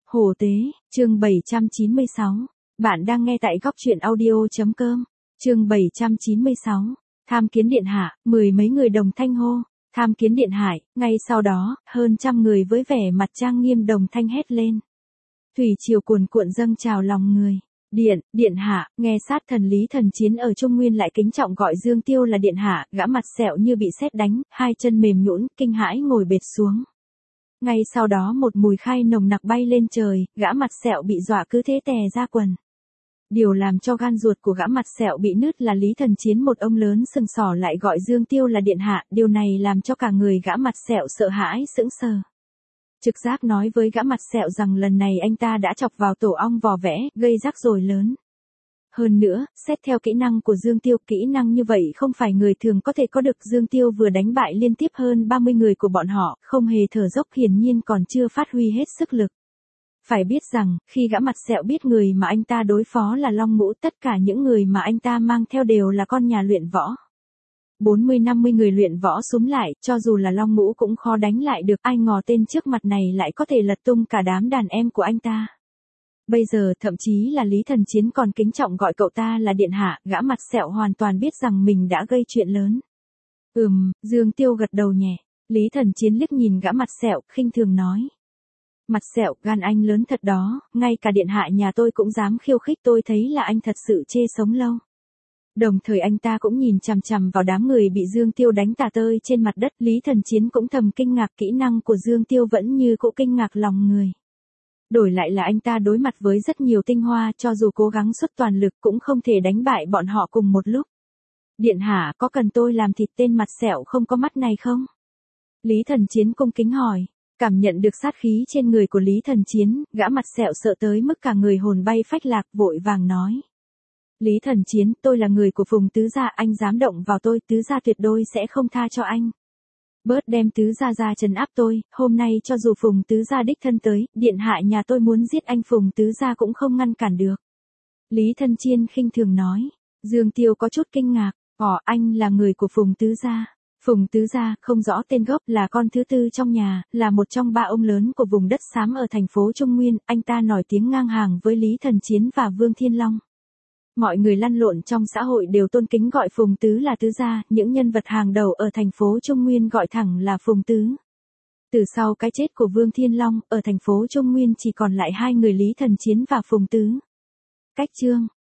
Hổ tế, chương 796. Bạn đang nghe tại góc truyện audio.com. Chương 796. Tham kiến điện hạ, mười mấy người đồng thanh hô. Tham kiến điện hạ, ngay sau đó, hơn trăm người với vẻ mặt trang nghiêm đồng thanh hét lên. Thủy triều cuồn cuộn dâng trào lòng người. Điện hạ, nghe sát thần Lý Thần Chiến ở Trung Nguyên lại kính trọng gọi Dương Tiêu là điện hạ, gã mặt sẹo như bị sét đánh, hai chân mềm nhũn, kinh hãi ngồi bệt xuống. Ngay sau đó một mùi khai nồng nặc bay lên trời, gã mặt sẹo bị dọa cứ thế tè ra quần. Điều làm cho gan ruột của gã mặt sẹo bị nứt là Lý Thần Chiến một ông lớn sừng sỏ lại gọi Dương Tiêu là điện hạ, điều này làm cho cả người gã mặt sẹo sợ hãi sững sờ. Trực giác nói với gã mặt sẹo rằng lần này anh ta đã chọc vào tổ ong vò vẽ, gây rắc rối lớn. Hơn nữa, xét theo kỹ năng của Dương Tiêu, kỹ năng như vậy không phải người thường có thể có được. Dương Tiêu vừa đánh bại liên tiếp hơn 30 người của bọn họ, không hề thở dốc, hiển nhiên còn chưa phát huy hết sức lực. Phải biết rằng, khi gã mặt sẹo biết người mà anh ta đối phó là Long Ngũ, tất cả những người mà anh ta mang theo đều là con nhà luyện võ. 40-50 người luyện võ xúm lại, cho dù là Long Ngũ cũng khó đánh lại được, ai ngờ tên trước mặt này lại có thể lật tung cả đám đàn em của anh ta. Bây giờ thậm chí là Lý Thần Chiến còn kính trọng gọi cậu ta là điện hạ, gã mặt sẹo hoàn toàn biết rằng mình đã gây chuyện lớn. Dương Tiêu gật đầu nhẹ. Lý Thần Chiến liếc nhìn gã mặt sẹo, khinh thường nói. Mặt sẹo, gan anh lớn thật đó, ngay cả điện hạ nhà tôi cũng dám khiêu khích, tôi thấy là anh thật sự chê sống lâu. Đồng thời anh ta cũng nhìn chằm chằm vào đám người bị Dương Tiêu đánh tả tơi trên mặt đất. Lý Thần Chiến cũng thầm kinh ngạc, kỹ năng của Dương Tiêu vẫn như cũ kinh ngạc lòng người. Đổi lại là anh ta đối mặt với rất nhiều tinh hoa, cho dù cố gắng xuất toàn lực cũng không thể đánh bại bọn họ cùng một lúc. Điện hạ, có cần tôi làm thịt tên mặt sẹo không có mắt này không? Lý Thần Chiến cung kính hỏi. Cảm nhận được sát khí trên người của Lý Thần Chiến, gã mặt sẹo sợ tới mức cả người hồn bay phách lạc, vội vàng nói. Lý Thần Chiến, tôi là người của Phùng Tứ Gia, anh dám động vào tôi, Tứ Gia tuyệt đối sẽ không tha cho anh. Bớt đem Tứ Gia ra trấn áp tôi, hôm nay cho dù Phùng Tứ Gia đích thân tới, điện hạ nhà tôi muốn giết anh Phùng Tứ Gia cũng không ngăn cản được. Lý Thần Chiến khinh thường nói. Dương Tiêu có chút kinh ngạc, anh là người của Phùng Tứ Gia. Phùng Tứ Gia, không rõ tên gốc, là con thứ tư trong nhà, là một trong ba ông lớn của vùng đất xám ở thành phố Trung Nguyên, anh ta nổi tiếng ngang hàng với Lý Thần Chiến và Vương Thiên Long. Mọi người lăn lộn trong xã hội đều tôn kính gọi Phùng Tứ là Tứ Gia, những nhân vật hàng đầu ở thành phố Trung Nguyên gọi thẳng là Phùng Tứ. Từ sau cái chết của Vương Thiên Long, ở thành phố Trung Nguyên chỉ còn lại hai người Lý Thần Chiến và Phùng Tứ. Cách chương.